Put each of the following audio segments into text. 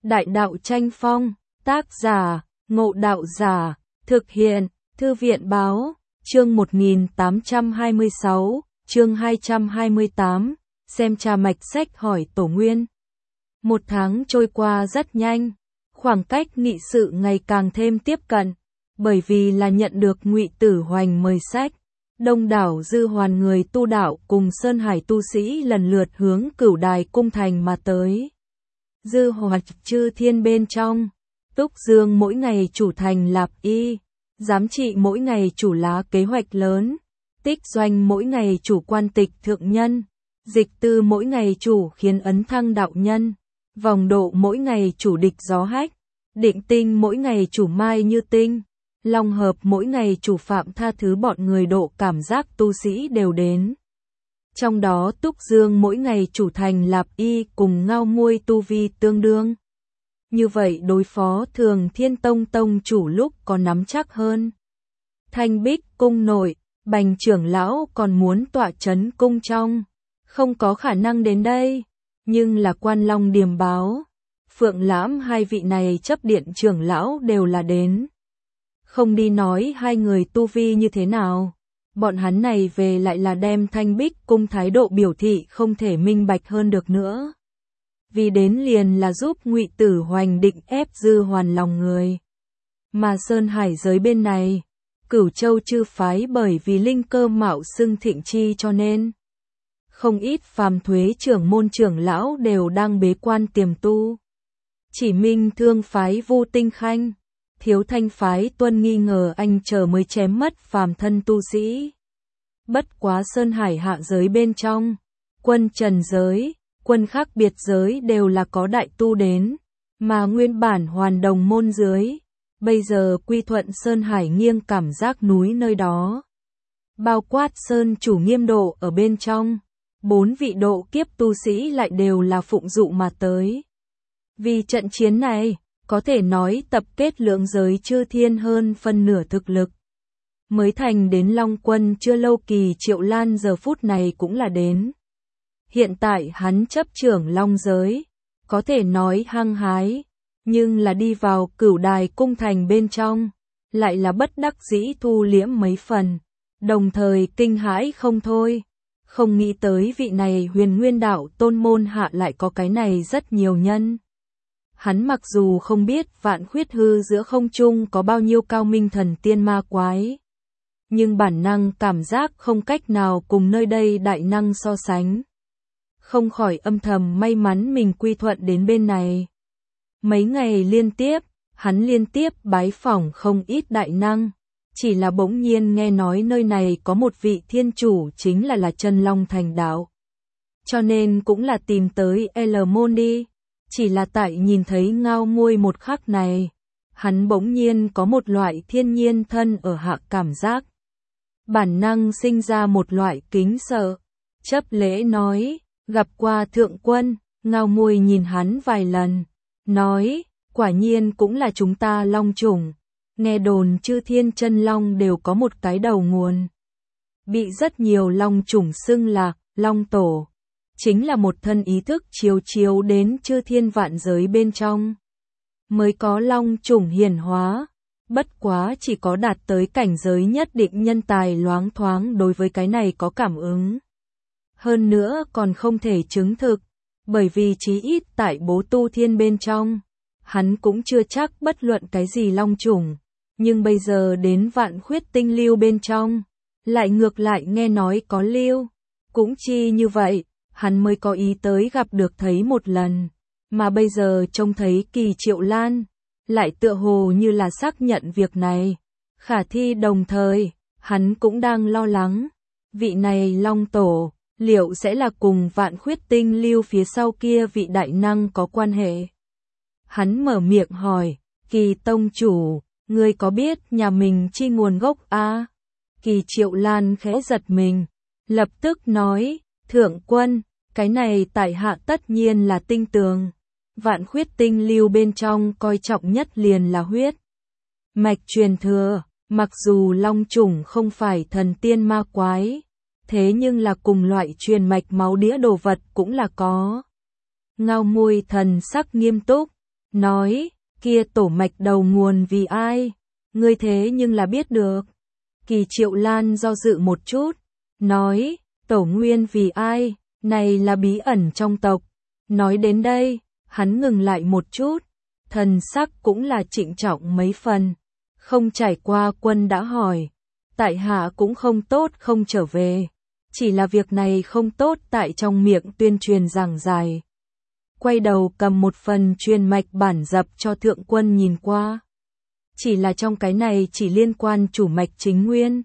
Đại đạo tranh phong, tác giả, Ngộ Đạo Giả, thực hiện, Thư viện Báo, chương 1826, chương 228, xem trà mạch sách hỏi tổ nguyên. Một tháng trôi qua rất nhanh, khoảng cách nghị sự ngày càng thêm tiếp cận, bởi vì là nhận được Ngụy Tử Hoành mời sách. Đông đảo dư hoàn người tu đạo cùng Sơn Hải tu sĩ lần lượt hướng Cửu Đài cung thành mà tới. Dư Hoạch chư thiên bên trong, Túc Dương mỗi ngày chủ thành Lạp Y, Giám Trị mỗi ngày chủ lá kế hoạch lớn, Tích Doanh mỗi ngày chủ quan tịch thượng nhân, Dịch Tư mỗi ngày chủ khiến ấn thăng đạo nhân, Vòng Độ mỗi ngày chủ địch gió hách, Định Tinh mỗi ngày chủ mai như tinh, Long Hợp mỗi ngày chủ phạm tha thứ bọn người độ cảm giác tu sĩ đều đến. Trong đó Túc Dương mỗi ngày chủ thành Lạp Y cùng Ngao Muôi tu vi tương đương. Như vậy đối phó Thường Thiên Tông tông chủ lúc có nắm chắc hơn. Thanh Bích cung nội, Bành trưởng lão còn muốn tọa chấn cung trong, không có khả năng đến đây, nhưng là Quan Long điềm báo, Phượng Lãm hai vị này chấp điện trưởng lão đều là đến. Không đi nói hai người tu vi như thế nào, bọn hắn này về lại là đem Thanh Bích cung thái độ biểu thị không thể minh bạch hơn được nữa. Vì đến liền là giúp Ngụy Tử Hoành định ép Dư Hoàn lòng người. Mà Sơn Hải giới bên này, Cửu Châu chư phái bởi vì linh cơ mạo xưng thịnh chi cho nên không ít phàm thuế trưởng môn trưởng lão đều đang bế quan tiềm tu. Chỉ Minh Thương phái Vu Tinh Khanh, Thiếu Thanh phái Tuân nghi ngờ anh chờ mới chém mất phàm thân tu sĩ. Bất quá Sơn Hải hạ giới bên trong, quân trần giới, quân khác biệt giới đều là có đại tu đến, mà nguyên bản hoàn đồng môn dưới, bây giờ quy thuận Sơn Hải nghiêng cảm giác núi nơi đó. Bao quát Sơn chủ Nghiêm Độ ở bên trong, 4 vị độ kiếp tu sĩ lại đều là phụng dụ mà tới. Vì trận chiến này, có thể nói tập kết lượng giới chư thiên hơn phân nửa thực lực. Mới thành đến Long Quân chưa lâu Kỳ Triệu Lan giờ phút này cũng là đến. Hiện tại hắn chấp trưởng Long giới, có thể nói hăng hái, nhưng là đi vào Cửu Đài cung thành bên trong, lại là bất đắc dĩ thu liễm mấy phần, đồng thời kinh hãi không thôi. Không nghĩ tới vị này Huyền Nguyên đạo tôn môn hạ lại có cái này rất nhiều nhân. Hắn mặc dù không biết Vạn Khuyết Hư giữa không trung có bao nhiêu cao minh thần tiên ma quái, nhưng bản năng cảm giác không cách nào cùng nơi đây đại năng so sánh. Không khỏi âm thầm may mắn mình quy thuận đến bên này. Mấy ngày liên tiếp, hắn liên tiếp bái phỏng không ít đại năng, chỉ là bỗng nhiên nghe nói nơi này có một vị thiên chủ chính là Chân Long thành đạo. Cho nên cũng là tìm tới L môn đi. Chỉ là tại nhìn thấy Ngao Muôi một khắc này, hắn bỗng nhiên có một loại thiên nhiên thân ở hạ cảm giác. Bản năng sinh ra một loại kính sợ, chấp lễ nói, gặp qua thượng quân. Ngao Muôi nhìn hắn vài lần, nói, quả nhiên cũng là chúng ta long chủng, nghe đồn chư thiên chân long đều có một cái đầu nguồn. Bị rất nhiều long chủng xưng là long tổ. Chính là một thân ý thức chiếu chiếu đến chư thiên vạn giới bên trong. Mới có long chủng hiển hóa, bất quá chỉ có đạt tới cảnh giới nhất định nhân tài loáng thoáng đối với cái này có cảm ứng. Hơn nữa còn không thể chứng thực, bởi vì chí ít tại bố tu thiên bên trong, hắn cũng chưa chắc bất luận cái gì long chủng, nhưng bây giờ đến Vạn Khuyết tinh lưu bên trong, lại ngược lại nghe nói có lưu, cũng chi như vậy. Hắn mới có ý tới gặp được thấy một lần, mà bây giờ trông thấy Kỳ Triệu Lan, lại tựa hồ như là xác nhận việc này. Khả thi đồng thời, hắn cũng đang lo lắng, vị này long tổ, liệu sẽ là cùng Vạn Khuyết tinh lưu phía sau kia vị đại năng có quan hệ. Hắn mở miệng hỏi, Kỳ tông chủ, ngươi có biết nhà mình chi nguồn gốc a? Kỳ Triệu Lan khẽ giật mình, lập tức nói, thượng quân, cái này tại hạ tất nhiên là tinh tường. Vạn Khuyết tinh lưu bên trong coi trọng nhất liền là huyết mạch truyền thừa, mặc dù long chủng không phải thần tiên ma quái, thế nhưng là cùng loại truyền mạch máu đĩa đồ vật cũng là có. Ngao Muôi thần sắc nghiêm túc, nói, kia tổ mạch đầu nguồn vì ai, ngươi thế nhưng là biết được. Kỳ Triệu Lan do dự một chút, nói, tổ nguyên vì ai, này là bí ẩn trong tộc. Nói đến đây, hắn ngừng lại một chút, thần sắc cũng là trịnh trọng mấy phần. Không trải qua quân đã hỏi, tại hạ cũng không tốt không trở về. Chỉ là việc này không tốt tại trong miệng tuyên truyền giảng dài. Quay đầu cầm một phần truyền mạch bản dập cho thượng quân nhìn qua. Chỉ là trong cái này chỉ liên quan chủ mạch chính nguyên.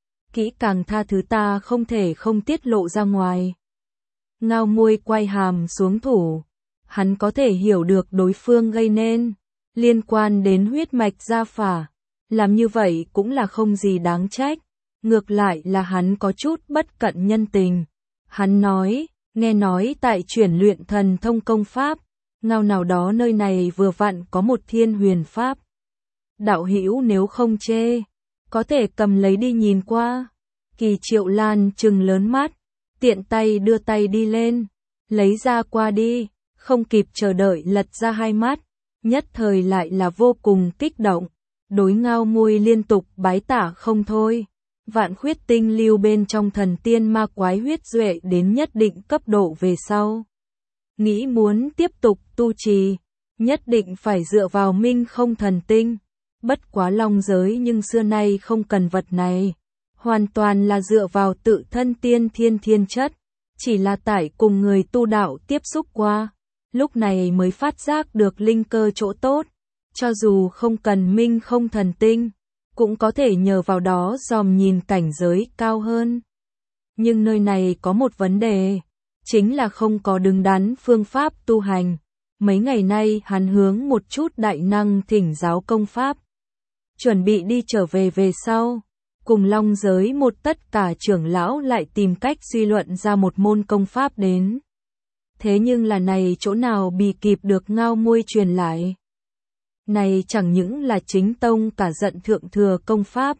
Kỹ càng tha thứ ta không thể không tiết lộ ra ngoài. Ngao Muôi quay hàm xuống thủ. Hắn có thể hiểu được đối phương gây nên. Liên quan đến huyết mạch gia phả. Làm như vậy cũng là không gì đáng trách. Ngược lại là hắn có chút bất cận nhân tình. Hắn nói, nghe nói tại chuyển luyện thần thông công pháp, ngao nào đó nơi này vừa vặn có một thiên huyền pháp. Đạo hữu nếu không chê, có thể cầm lấy đi nhìn qua. Kỳ Triệu Lan trừng lớn mắt, tiện tay đưa tay đi lên, lấy ra qua đi, không kịp chờ đợi lật ra hai mắt, nhất thời lại là vô cùng kích động, đối Ngao Muôi liên tục bái tả không thôi. Vạn khuyết tinh lưu bên trong thần tiên ma quái huyết duệ đến nhất định cấp độ về sau. Nghĩ muốn tiếp tục tu trì, nhất định phải dựa vào minh không thần tinh. Bất quá long giới nhưng xưa nay không cần vật này. Hoàn toàn là dựa vào tự thân tiên thiên chất. Chỉ là tại cùng người tu đạo tiếp xúc qua. Lúc này mới phát giác được linh cơ chỗ tốt. Cho dù không cần minh không thần tinh, cũng có thể nhờ vào đó dòm nhìn cảnh giới cao hơn. Nhưng nơi này có một vấn đề, chính là không có đứng đắn phương pháp tu hành. Mấy ngày nay hắn hướng một chút đại năng thỉnh giáo công pháp. Chuẩn bị đi trở về sau, cùng long giới một tất cả trưởng lão lại tìm cách suy luận ra một môn công pháp đến. Thế nhưng là này chỗ nào bị kịp được Ngao Muôi truyền lại. Này chẳng những là chính tông cả giận thượng thừa công pháp,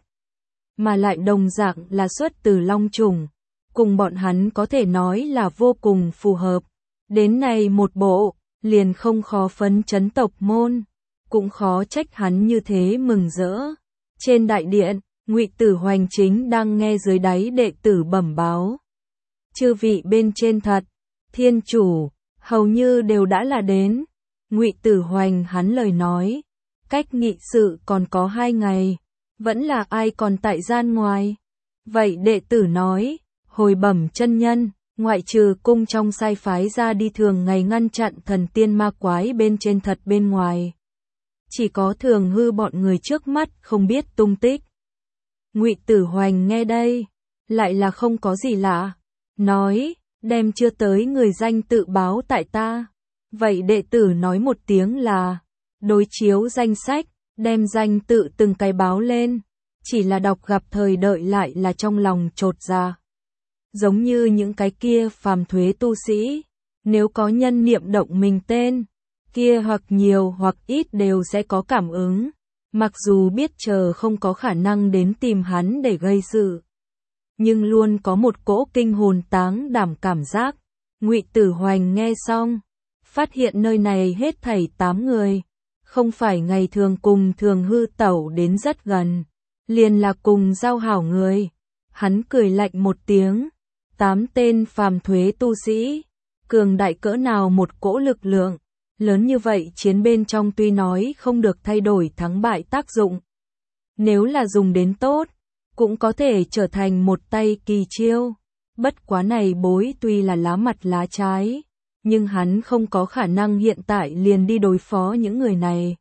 mà lại đồng dạng là xuất từ long trùng, cùng bọn hắn có thể nói là vô cùng phù hợp. Đến này một bộ, liền không khó phấn chấn tộc môn, cũng khó trách hắn như thế mừng rỡ. Trên đại điện, Ngụy Tử Hoành chính đang nghe dưới đáy đệ tử bẩm báo. Chư vị bên trên thật, thiên chủ, hầu như đều đã là đến. Ngụy Tử Hoành hắn lời nói, cách nghị sự còn có 2 ngày, vẫn là ai còn tại gian ngoài. Vậy đệ tử nói, hồi bẩm chân nhân, ngoại trừ cung trong sai phái ra đi thường ngày ngăn chặn thần tiên ma quái bên trên thật bên ngoài. Chỉ có Thường Hư bọn người trước mắt không biết tung tích. Ngụy Tử Hoành nghe đây, lại là không có gì lạ, nói, đem chưa tới người danh tự báo tại ta. Vậy đệ tử nói một tiếng là, đối chiếu danh sách, đem danh tự từng cái báo lên, chỉ là đọc gặp thời đợi lại là trong lòng chột dạ. Giống như những cái kia phàm thuế tu sĩ, nếu có nhân niệm động mình tên, kia hoặc nhiều hoặc ít đều sẽ có cảm ứng, mặc dù biết chờ không có khả năng đến tìm hắn để gây sự. Nhưng luôn có một cỗ kinh hồn táng đảm cảm giác. Ngụy Tử Hoành nghe xong, phát hiện nơi này hết thảy 8 người, không phải ngày thường cùng Thường Hư tẩu đến rất gần, liền là cùng giao hảo người. Hắn cười lạnh một tiếng, 8 tên phàm thuế tu sĩ, cường đại cỡ nào một cỗ lực lượng, lớn như vậy chiến bên trong tuy nói không được thay đổi thắng bại tác dụng. Nếu là dùng đến tốt, cũng có thể trở thành một tay kỳ chiêu. Bất quá này bối tuy là lá mặt lá trái, nhưng hắn không có khả năng hiện tại liền đi đối phó những người này.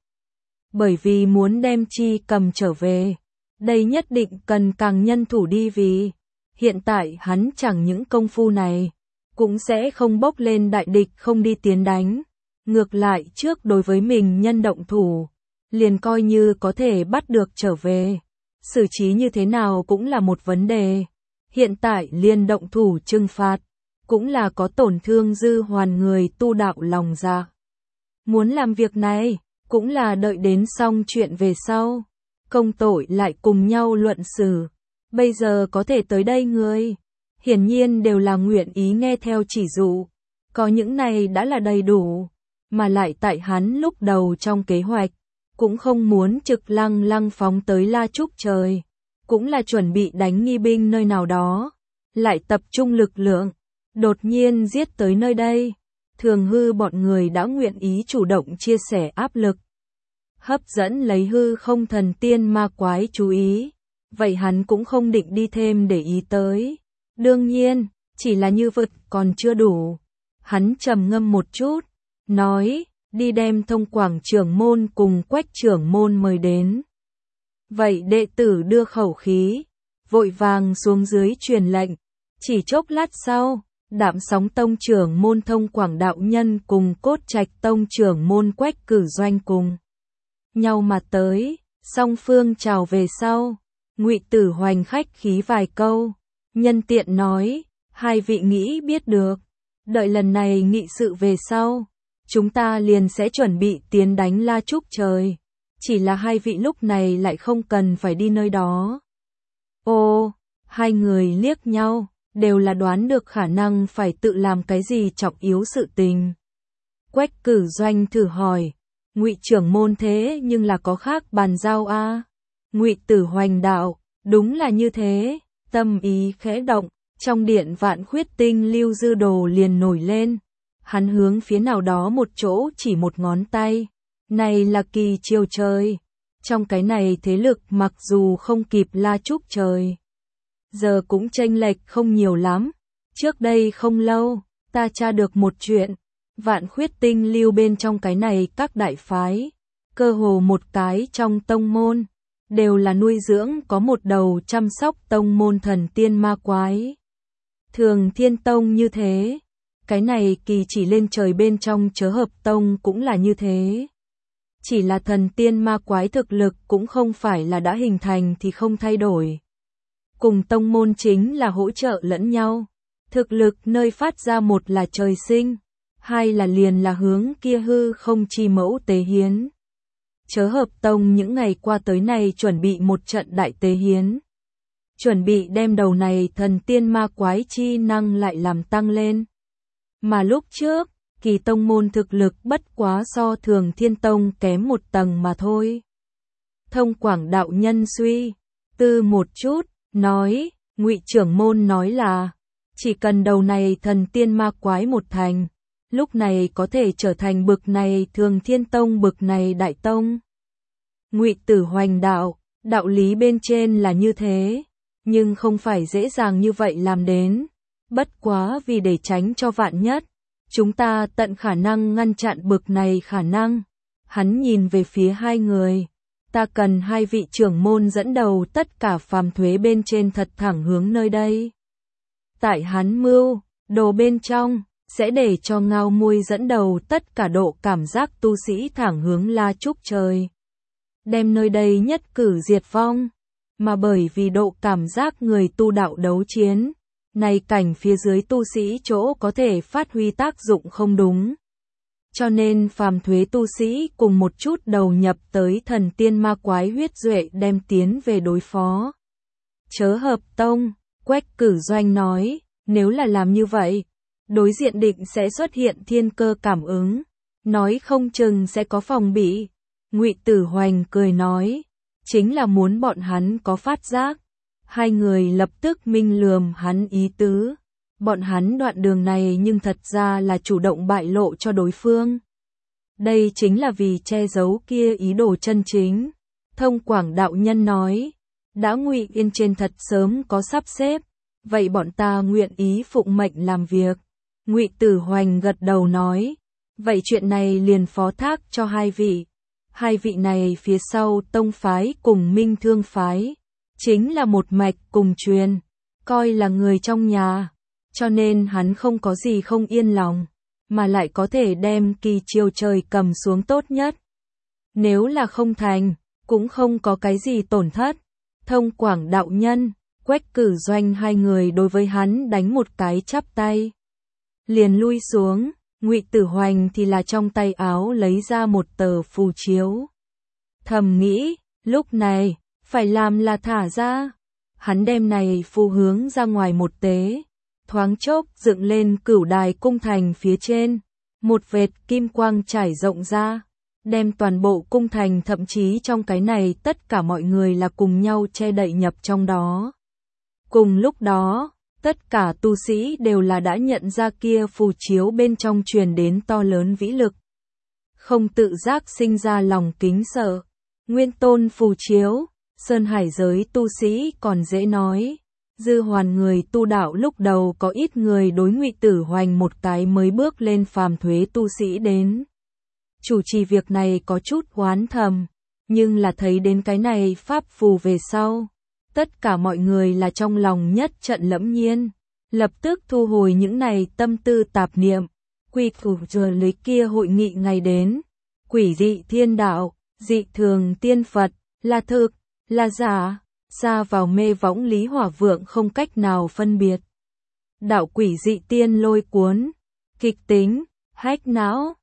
Bởi vì muốn đem chi cầm trở về, đây nhất định cần càng nhân thủ đi vì hiện tại hắn chẳng những công phu này, cũng sẽ không bốc lên đại địch không đi tiến đánh. Ngược lại trước đối với mình nhân động thủ, liền coi như có thể bắt được trở về. Xử trí như thế nào cũng là một vấn đề. Hiện tại liền động thủ trừng phạt, cũng là có tổn thương dư hoàn người tu đạo lòng dạ. Muốn làm việc này, cũng là đợi đến xong chuyện về sau. Công tội lại cùng nhau luận xử. Bây giờ có thể tới đây người, hiển nhiên đều là nguyện ý nghe theo chỉ dụ. Có những này đã là đầy đủ. mà lại tại hắn lúc đầu trong kế hoạch, cũng không muốn trực lăng lăng phóng tới La Trúc Trời, cũng là chuẩn bị đánh nghi binh nơi nào đó, lại tập trung lực lượng, đột nhiên giết tới nơi đây. Thường Hư bọn người đã nguyện ý chủ động chia sẻ áp lực, hấp dẫn lấy hư không thần tiên ma quái chú ý, vậy hắn cũng không định đi thêm để ý tới. Đương nhiên, chỉ là như vậy còn chưa đủ. Hắn trầm ngâm một chút, nói, đi đem Thông Quảng trưởng môn cùng Quách trưởng môn mời đến. Vậy đệ tử đưa khẩu khí, vội vàng xuống dưới truyền lệnh, chỉ chốc lát sau, Đạm Sóng tông trưởng môn Thông Quảng đạo nhân cùng Cốt Trạch tông trưởng môn Quách Cử Doanh cùng nhau mà tới, song phương chào về sau, Ngụy Tử Hoành khách khí vài câu, nhân tiện nói, hai vị nghĩ biết được, đợi lần này nghị sự về sau, chúng ta liền sẽ chuẩn bị tiến đánh La Trúc Trời, chỉ là hai vị lúc này lại không cần phải đi nơi đó. Ô, hai người liếc nhau, đều là đoán được khả năng phải tự làm cái gì trọng yếu sự tình. Quách Cử Doanh thử hỏi, Ngụy trưởng môn thế nhưng là có khác bàn giao a? Ngụy Tử Hoành đạo, đúng là như thế, tâm ý khẽ động, trong điện Vạn Khuyết Tinh Lưu Dư Đồ liền nổi lên. Hắn hướng phía nào đó một chỗ chỉ một ngón tay. Này là Kỳ Chiêu Trời. Trong cái này thế lực mặc dù không kịp La Trúc Trời, giờ cũng chênh lệch không nhiều lắm. Trước đây không lâu, ta tra được một chuyện. Vạn Khuyết Tinh Lưu bên trong cái này các đại phái, cơ hồ một cái trong tông môn, đều là nuôi dưỡng có một đầu chăm sóc tông môn thần tiên ma quái. Thường Thiên Tông như thế, cái này Kỳ Chỉ lên trời bên trong Chớ Hợp Tông cũng là như thế. Chỉ là thần tiên ma quái thực lực cũng không phải là đã hình thành thì không thay đổi. Cùng tông môn chính là hỗ trợ lẫn nhau. Thực lực nơi phát ra một là trời sinh, hai là liền là hướng kia hư không chi mẫu tế hiến. Chớ Hợp Tông những ngày qua tới này chuẩn bị một trận đại tế hiến. Chuẩn bị đem đầu này thần tiên ma quái chi năng lại làm tăng lên. Mà lúc trước, Kỳ tông môn thực lực bất quá so Thường Thiên Tông kém một tầng mà thôi. Thông Quảng đạo nhân suy tư một chút, nói, Ngụy trưởng môn nói là, chỉ cần đầu này thần tiên ma quái một thành, lúc này có thể trở thành bực này Thường Thiên Tông bực này đại tông. Ngụy Tử Hoành đạo, đạo lý bên trên là như thế, nhưng không phải dễ dàng như vậy làm đến. Bất quá vì để tránh cho vạn nhất, chúng ta tận khả năng ngăn chặn bực này khả năng. Hắn nhìn về phía hai người, ta cần hai vị trưởng môn dẫn đầu tất cả phàm thuế bên trên thật thẳng hướng nơi đây. Tại hắn mưu, đồ bên trong, sẽ để cho Ngao Muôi dẫn đầu tất cả độ cảm giác tu sĩ thẳng hướng La Trúc Trời. Đem nơi đây nhất cử diệt vong, mà bởi vì độ cảm giác người tu đạo đấu chiến, này cảnh phía dưới tu sĩ chỗ có thể phát huy tác dụng không đúng. Cho nên phàm thuế tu sĩ cùng một chút đầu nhập tới thần tiên ma quái huyết duệ đem tiến về đối phó. Chớ Hợp Tông, Quách Cử Doanh nói, nếu là làm như vậy, đối diện định sẽ xuất hiện thiên cơ cảm ứng, nói không chừng sẽ có phòng bị. Ngụy Tử Hoành cười nói, chính là muốn bọn hắn có phát giác. Hai người lập tức minh lườm hắn ý tứ. Bọn hắn đoạn đường này nhưng thật ra là chủ động bại lộ cho đối phương. Đây chính là vì che giấu kia ý đồ chân chính. Thông Quảng đạo nhân nói, đã Ngụy Yên trên thật sớm có sắp xếp, vậy bọn ta nguyện ý phụng mệnh làm việc. Ngụy Tử Hoành gật đầu nói, vậy chuyện này liền phó thác cho hai vị. Hai vị này phía sau tông phái cùng Minh Thương phái, chính là một mạch cùng truyền, coi là người trong nhà, cho nên hắn không có gì không yên lòng, mà lại có thể đem Kỳ Chiêu Trời cầm xuống tốt nhất. Nếu là không thành, cũng không có cái gì tổn thất. Thông Quảng đạo nhân, Quách Cử Doanh hai người đối với hắn đánh một cái chắp tay, liền lui xuống. Ngụy Tử Hoành thì là trong tay áo lấy ra một tờ phù chiếu. Thầm nghĩ, lúc này, phải làm là thả ra. Hắn đem này phù hướng ra ngoài một tế, thoáng chốc dựng lên Cửu Đài cung thành phía trên. Một vệt kim quang trải rộng ra, đem toàn bộ cung thành, thậm chí trong cái này tất cả mọi người là cùng nhau che đậy nhập trong đó. Cùng lúc đó, tất cả tu sĩ đều là đã nhận ra kia phù chiếu bên trong truyền đến to lớn vĩ lực. Không tự giác sinh ra lòng kính sợ. Nguyên tôn phù chiếu, sơn hải giới tu sĩ còn dễ nói. Dư hoàn người tu đạo lúc đầu có ít người đối Ngụy Tử Hoành một cái mới bước lên phàm thuế tu sĩ đến. Chủ trì việc này có chút oán thầm, nhưng là thấy đến cái này pháp phù về sau. Tất cả mọi người là trong lòng nhất trận lẫm nhiên, lập tức thu hồi những này tâm tư tạp niệm. Quy củ giờ lấy kia hội nghị ngày đến, quỷ dị thiên đạo, dị thường tiên Phật, là thực, là giả, xa vào mê võng Lý Hỏa Vượng không cách nào phân biệt. Đạo quỷ dị tiên lôi cuốn, kịch tính, hách não,